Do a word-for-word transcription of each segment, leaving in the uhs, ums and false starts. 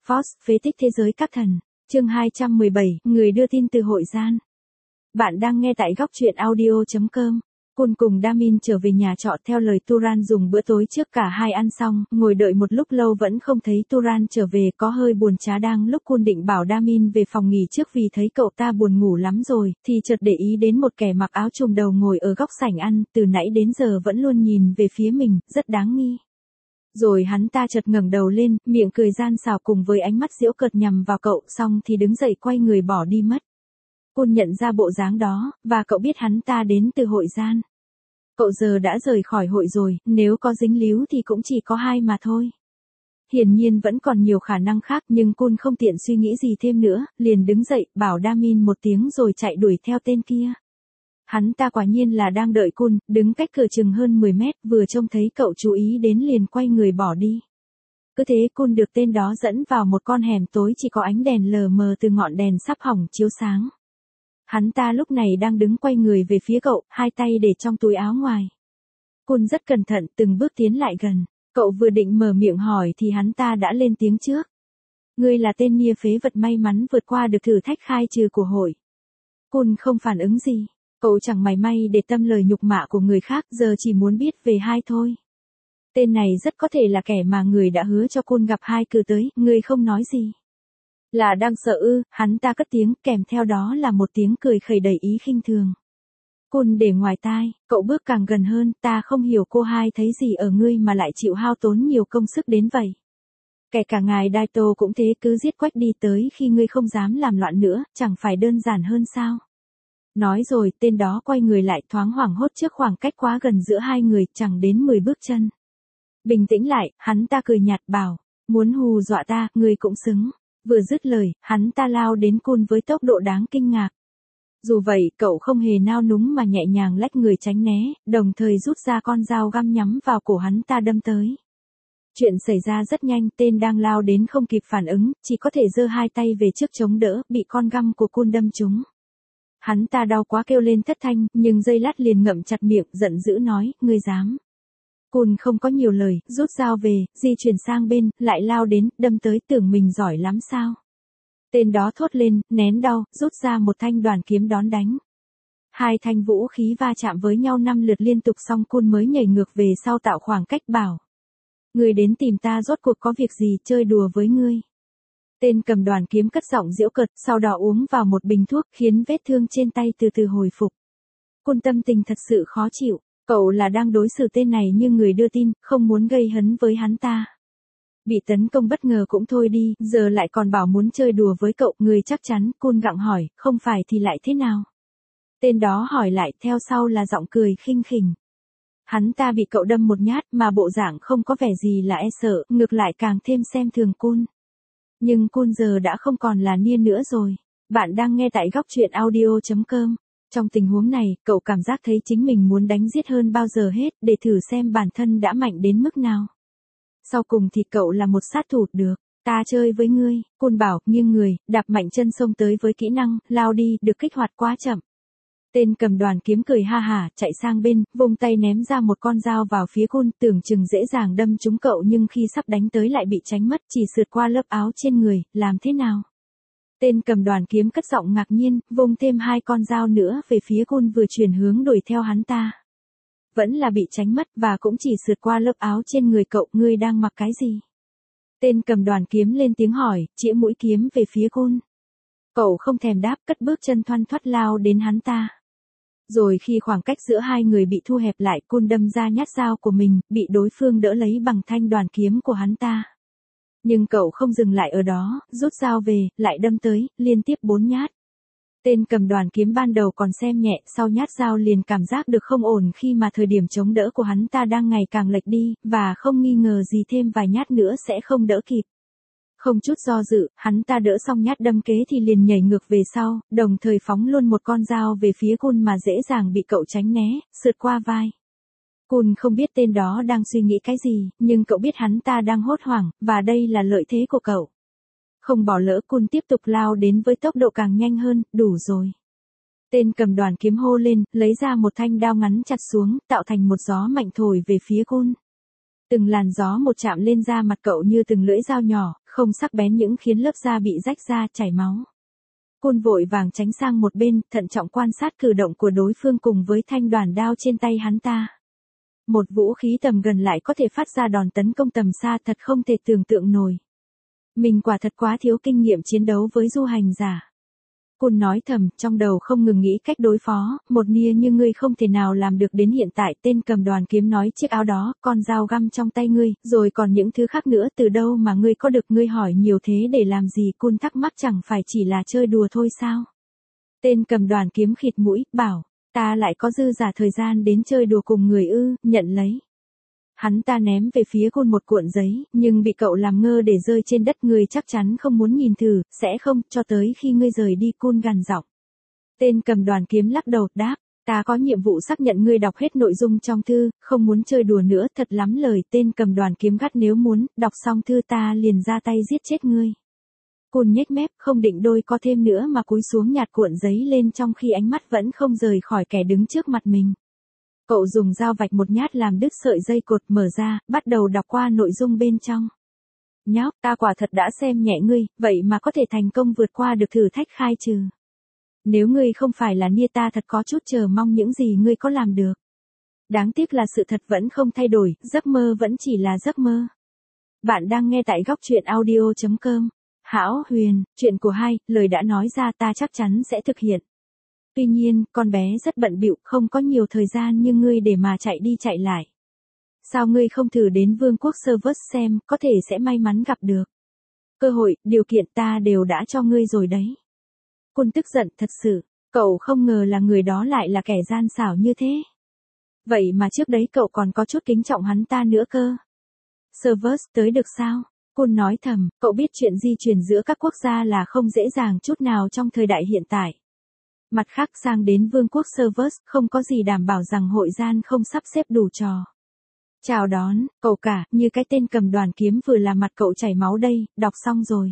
Fox, phế tích thế giới các thần. Chương hai trăm mười bảy, người đưa tin từ hội gian. Bạn đang nghe tại góc truyện audio chấm com. Kun cùng Damin trở về nhà trọ theo lời Turan dùng bữa tối trước cả hai ăn xong, ngồi đợi một lúc lâu vẫn không thấy Turan trở về, có hơi buồn chán. Đang lúc Kun định bảo Damin về phòng nghỉ trước vì thấy cậu ta buồn ngủ lắm rồi, thì chợt để ý đến một kẻ mặc áo trùm đầu ngồi ở góc sảnh ăn, từ nãy đến giờ vẫn luôn nhìn về phía mình, rất đáng nghi. Rồi hắn ta chợt ngẩng đầu lên, miệng cười gian xảo cùng với ánh mắt giễu cợt nhằm vào cậu, xong thì đứng dậy quay người bỏ đi mất. Kun nhận ra bộ dáng đó, và cậu biết hắn ta đến từ hội gian. Cậu giờ đã rời khỏi hội rồi, nếu có dính líu thì cũng chỉ có hai mà thôi. Hiển nhiên vẫn còn nhiều khả năng khác, nhưng Kun không tiện suy nghĩ gì thêm nữa, liền đứng dậy, bảo Damin một tiếng rồi chạy đuổi theo tên kia. Hắn ta quả nhiên là đang đợi Kun, đứng cách cửa chừng hơn mười mét, vừa trông thấy cậu chú ý đến liền quay người bỏ đi. Cứ thế Kun được tên đó dẫn vào một con hẻm tối chỉ có ánh đèn lờ mờ từ ngọn đèn sắp hỏng chiếu sáng. Hắn ta lúc này đang đứng quay người về phía cậu, hai tay để trong túi áo ngoài. Kun rất cẩn thận từng bước tiến lại gần. Cậu vừa định mở miệng hỏi thì hắn ta đã lên tiếng trước. Ngươi là tên nia phế vật may mắn vượt qua được thử thách khai trừ của hội. Kun không phản ứng gì. Cậu chẳng mảy may để tâm lời nhục mạ của người khác, giờ chỉ muốn biết về hai thôi. Tên này rất có thể là kẻ mà người đã hứa cho Kun gặp hai cử tới, ngươi không nói gì. Là đang sợ ư? Hắn ta cất tiếng, kèm theo đó là một tiếng cười khẩy đầy ý khinh thường. Kun để ngoài tai, cậu bước càng gần hơn, ta không hiểu cô hai thấy gì ở ngươi mà lại chịu hao tốn nhiều công sức đến vậy. Kể cả ngài Daito cũng thế, cứ giết quách đi tới khi ngươi không dám làm loạn nữa, chẳng phải đơn giản hơn sao? Nói rồi, tên đó quay người lại, thoáng hoảng hốt trước khoảng cách quá gần giữa hai người, chẳng đến mười bước chân. Bình tĩnh lại, hắn ta cười nhạt bảo, muốn hù dọa ta, ngươi cũng xứng. Vừa dứt lời, hắn ta lao đến Kun với tốc độ đáng kinh ngạc. Dù vậy, cậu không hề nao núng mà nhẹ nhàng lách người tránh né, đồng thời rút ra con dao găm nhắm vào cổ hắn ta đâm tới. Chuyện xảy ra rất nhanh, tên đang lao đến không kịp phản ứng, chỉ có thể giơ hai tay về trước chống đỡ, bị con găm của Kun đâm trúng. Hắn ta đau quá kêu lên thất thanh, nhưng giây lát liền ngậm chặt miệng, giận dữ nói, ngươi dám. Kun không có nhiều lời, rút dao về, di chuyển sang bên, lại lao đến, đâm tới, tưởng mình giỏi lắm sao. Tên đó thốt lên, nén đau, rút ra một thanh đoàn kiếm đón đánh. Hai thanh vũ khí va chạm với nhau năm lượt liên tục xong Kun mới nhảy ngược về sau tạo khoảng cách bảo. Ngươi đến tìm ta rốt cuộc có việc gì, chơi đùa với ngươi. Tên cầm đoàn kiếm cất giọng giễu cợt, sau đó uống vào một bình thuốc khiến vết thương trên tay từ từ hồi phục. Kun tâm tình thật sự khó chịu. Cậu là đang đối xử tên này như người đưa tin, không muốn gây hấn với hắn ta. Bị tấn công bất ngờ cũng thôi đi, giờ lại còn bảo muốn chơi đùa với cậu, người chắc chắn. Kun gặng hỏi, không phải thì lại thế nào? Tên đó hỏi lại, theo sau là giọng cười khinh khỉnh. Hắn ta bị cậu đâm một nhát mà bộ dạng không có vẻ gì là e sợ, ngược lại càng thêm xem thường Kun. Nhưng Kun giờ đã không còn là nia nữa rồi. Bạn đang nghe tại góc truyện audio chấm com. Trong tình huống này, cậu cảm giác thấy chính mình muốn đánh giết hơn bao giờ hết, để thử xem bản thân đã mạnh đến mức nào. Sau cùng thì cậu là một sát thủ được. Ta chơi với ngươi, Kun bảo, nghiêng người, đạp mạnh chân xông tới với kỹ năng, lao đi, được kích hoạt quá chậm. Tên cầm đoàn kiếm cười ha hả, chạy sang bên, vung tay ném ra một con dao vào phía Kun, tưởng chừng dễ dàng đâm trúng cậu nhưng khi sắp đánh tới lại bị tránh mất, chỉ sượt qua lớp áo trên người, làm thế nào? Tên cầm đoàn kiếm cất giọng ngạc nhiên, vung thêm hai con dao nữa về phía Kun vừa chuyển hướng đuổi theo hắn ta. Vẫn là bị tránh mất và cũng chỉ sượt qua lớp áo trên người cậu, ngươi đang mặc cái gì? Tên cầm đoàn kiếm lên tiếng hỏi, chĩa mũi kiếm về phía Kun. Cậu không thèm đáp, cất bước chân thoăn thoắt lao đến hắn ta. Rồi khi khoảng cách giữa hai người bị thu hẹp lại, Kun đâm ra nhát dao của mình, bị đối phương đỡ lấy bằng thanh đoàn kiếm của hắn ta. Nhưng cậu không dừng lại ở đó, rút dao về, lại đâm tới, liên tiếp bốn nhát. Tên cầm đoàn kiếm ban đầu còn xem nhẹ, sau nhát dao liền cảm giác được không ổn khi mà thời điểm chống đỡ của hắn ta đang ngày càng lệch đi, và không nghi ngờ gì thêm vài nhát nữa sẽ không đỡ kịp. Không chút do dự, hắn ta đỡ xong nhát đâm kế thì liền nhảy ngược về sau, đồng thời phóng luôn một con dao về phía Kun mà dễ dàng bị cậu tránh né, sượt qua vai. Kun không biết tên đó đang suy nghĩ cái gì, nhưng cậu biết hắn ta đang hốt hoảng, và đây là lợi thế của cậu. Không bỏ lỡ, Kun tiếp tục lao đến với tốc độ càng nhanh hơn, đủ rồi. Tên cầm đoàn kiếm hô lên, lấy ra một thanh đao ngắn chặt xuống, tạo thành một gió mạnh thổi về phía Kun. Từng làn gió một chạm lên da mặt cậu như từng lưỡi dao nhỏ, không sắc bén những khiến lớp da bị rách ra chảy máu. Cun vội vàng tránh sang một bên, thận trọng quan sát cử động của đối phương cùng với thanh đoàn đao trên tay hắn ta. Một vũ khí tầm gần lại có thể phát ra đòn tấn công tầm xa thật không thể tưởng tượng nổi. Mình quả thật quá thiếu kinh nghiệm chiến đấu với du hành giả. Cun nói thầm, trong đầu không ngừng nghĩ cách đối phó, một nia như ngươi không thể nào làm được đến hiện tại. Tên cầm đoàn kiếm nói chiếc áo đó, con dao găm trong tay ngươi, rồi còn những thứ khác nữa từ đâu mà ngươi có được, ngươi hỏi nhiều thế để làm gì? Cun thắc mắc, chẳng phải chỉ là chơi đùa thôi sao? Tên cầm đoàn kiếm khịt mũi, bảo, ta lại có dư giả thời gian đến chơi đùa cùng người ư? Nhận lấy. Hắn ta ném về phía Cun một cuộn giấy, nhưng bị cậu làm ngơ để rơi trên đất. Ngươi chắc chắn không muốn nhìn thử, sẽ không, cho tới khi ngươi rời đi. Cun gằn giọng. Tên cầm đoàn kiếm lắc đầu, đáp, ta có nhiệm vụ xác nhận ngươi đọc hết nội dung trong thư, không muốn chơi đùa nữa. Thật lắm lời. Tên cầm đoàn kiếm gắt, nếu muốn, đọc xong thư ta liền ra tay giết chết ngươi. Cun nhếch mép, không định đôi co thêm nữa mà cúi xuống nhặt cuộn giấy lên trong khi ánh mắt vẫn không rời khỏi kẻ đứng trước mặt mình. Cậu dùng dao vạch một nhát làm đứt sợi dây cột, mở ra, bắt đầu đọc qua nội dung bên trong. Nhóc, ta quả thật đã xem nhẹ ngươi, vậy mà có thể thành công vượt qua được thử thách khai trừ. Nếu ngươi không phải là nia, ta thật có chút chờ mong những gì ngươi có làm được. Đáng tiếc là sự thật vẫn không thay đổi, giấc mơ vẫn chỉ là giấc mơ. Bạn đang nghe tại góc truyện audio chấm com. Hão Huyền, chuyện của hai, lời đã nói ra ta chắc chắn sẽ thực hiện. Tuy nhiên, con bé rất bận bịu, không có nhiều thời gian như ngươi để mà chạy đi chạy lại. Sao ngươi không thử đến Vương quốc Servus xem, có thể sẽ may mắn gặp được. Cơ hội, điều kiện ta đều đã cho ngươi rồi đấy. Cun tức giận thật sự, cậu không ngờ là người đó lại là kẻ gian xảo như thế. Vậy mà trước đấy cậu còn có chút kính trọng hắn ta nữa cơ. Servus tới được sao? Cun nói thầm, cậu biết chuyện di chuyển giữa các quốc gia là không dễ dàng chút nào trong thời đại hiện tại. Mặt khác, sang đến Vương quốc Servus không có gì đảm bảo rằng hội gian không sắp xếp đủ trò. Chào đón, cậu cả, như cái tên cầm đoàn kiếm vừa là mặt cậu chảy máu đây, đọc xong rồi.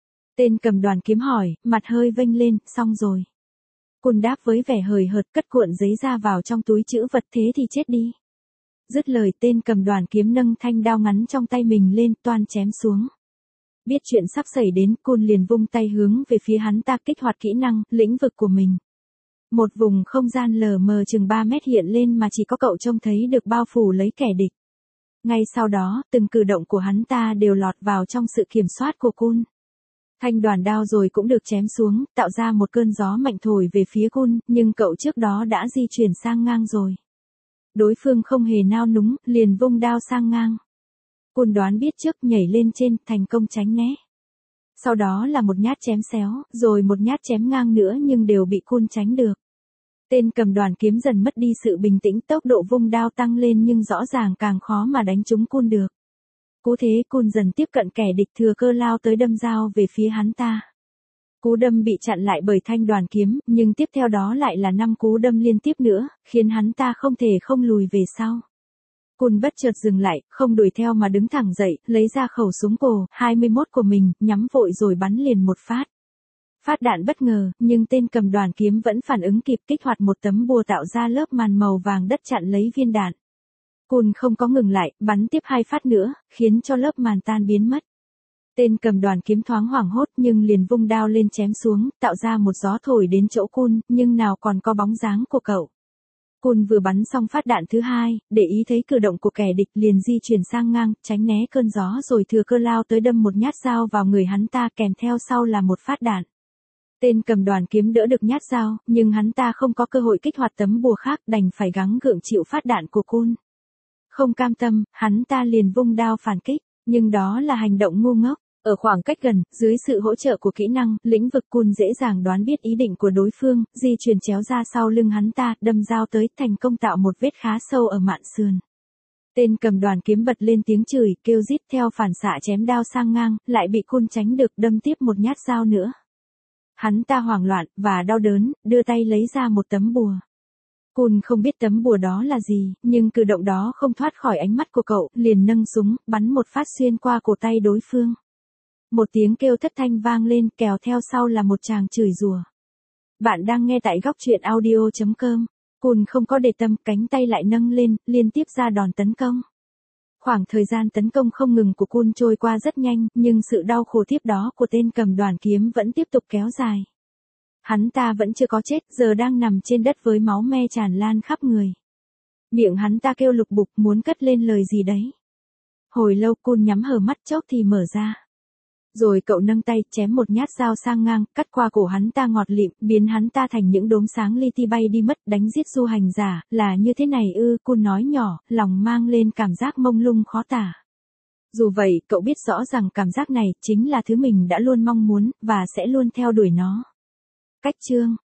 Tên cầm đoàn kiếm hỏi, mặt hơi vênh lên, xong rồi. Cun đáp với vẻ hời hợt, cất cuộn giấy ra vào trong túi trữ vật, thế thì chết đi. Dứt lời, tên cầm đoàn kiếm nâng thanh đao ngắn trong tay mình lên, toan chém xuống. Biết chuyện sắp xảy đến, Cun liền vung tay hướng về phía hắn ta, kích hoạt kỹ năng, lĩnh vực của mình. Một vùng không gian lờ mờ chừng ba mét hiện lên mà chỉ có cậu trông thấy được, bao phủ lấy kẻ địch. Ngay sau đó, từng cử động của hắn ta đều lọt vào trong sự kiểm soát của Cun. Thanh đoàn đao rồi cũng được chém xuống, tạo ra một cơn gió mạnh thổi về phía Cun, nhưng cậu trước đó đã di chuyển sang ngang rồi. Đối phương không hề nao núng, liền vung đao sang ngang. Cun đoán biết trước, nhảy lên trên, thành công tránh né. Sau đó là một nhát chém xéo, rồi một nhát chém ngang nữa nhưng đều bị Cun tránh được. Tên cầm đoàn kiếm dần mất đi sự bình tĩnh, tốc độ vung đao tăng lên nhưng rõ ràng càng khó mà đánh trúng Cun được. Cú thế, Cun dần tiếp cận kẻ địch, thừa cơ lao tới đâm dao về phía hắn ta. Cú đâm bị chặn lại bởi thanh đoàn kiếm, nhưng tiếp theo đó lại là năm cú đâm liên tiếp nữa, khiến hắn ta không thể không lùi về sau. Cun bất chợt dừng lại, không đuổi theo mà đứng thẳng dậy, lấy ra khẩu súng cổ hai mươi mốt của mình, nhắm vội rồi bắn liền một phát. Phát đạn bất ngờ, nhưng tên cầm đoàn kiếm vẫn phản ứng kịp, kích hoạt một tấm bùa tạo ra lớp màn màu vàng đất chặn lấy viên đạn. Cun không có ngừng lại, bắn tiếp hai phát nữa, khiến cho lớp màn tan biến mất. Tên cầm đoàn kiếm thoáng hoảng hốt nhưng liền vung đao lên chém xuống, tạo ra một gió thổi đến chỗ Cun, nhưng nào còn có bóng dáng của cậu. Cun vừa bắn xong phát đạn thứ hai, để ý thấy cử động của kẻ địch liền di chuyển sang ngang, tránh né cơn gió rồi thừa cơ lao tới đâm một nhát dao vào người hắn ta, kèm theo sau là một phát đạn. Tên cầm đoàn kiếm đỡ được nhát dao, nhưng hắn ta không có cơ hội kích hoạt tấm bùa khác, đành phải gắng gượng chịu phát đạn của Cun. Không cam tâm, hắn ta liền vung đao phản kích, nhưng đó là hành động ngu ngốc. Ở khoảng cách gần, dưới sự hỗ trợ của kỹ năng, lĩnh vực, Cun dễ dàng đoán biết ý định của đối phương, di chuyển chéo ra sau lưng hắn ta, đâm dao tới, thành công tạo một vết khá sâu ở mạn sườn. Tên cầm đoàn kiếm bật lên tiếng chửi, kêu rít, theo phản xạ chém đao sang ngang, lại bị Cun tránh được, đâm tiếp một nhát dao nữa. Hắn ta hoảng loạn, và đau đớn, đưa tay lấy ra một tấm bùa. Cun không biết tấm bùa đó là gì, nhưng cử động đó không thoát khỏi ánh mắt của cậu, liền nâng súng, bắn một phát xuyên qua cổ tay đối phương. Một tiếng kêu thất thanh vang lên, kèo theo sau là một tràng chửi rủa. Bạn đang nghe tại góc truyện audio chấm com. Cun không có để tâm, cánh tay lại nâng lên, liên tiếp ra đòn tấn công. Khoảng thời gian tấn công không ngừng của Kun trôi qua rất nhanh, nhưng sự đau khổ tiếp đó của tên cầm đoàn kiếm vẫn tiếp tục kéo dài. Hắn ta vẫn chưa có chết, giờ đang nằm trên đất với máu me tràn lan khắp người. Miệng hắn ta kêu lục bục muốn cất lên lời gì đấy. Hồi lâu Kun nhắm hờ mắt chốc thì mở ra. Rồi cậu nâng tay chém một nhát dao sang ngang, cắt qua cổ hắn ta ngọt lịm, biến hắn ta thành những đốm sáng li ti bay đi mất, đánh giết du hành giả, là như thế này ư, Kun nói nhỏ, lòng mang lên cảm giác mông lung khó tả. Dù vậy, cậu biết rõ rằng cảm giác này chính là thứ mình đã luôn mong muốn, và sẽ luôn theo đuổi nó. Cách chương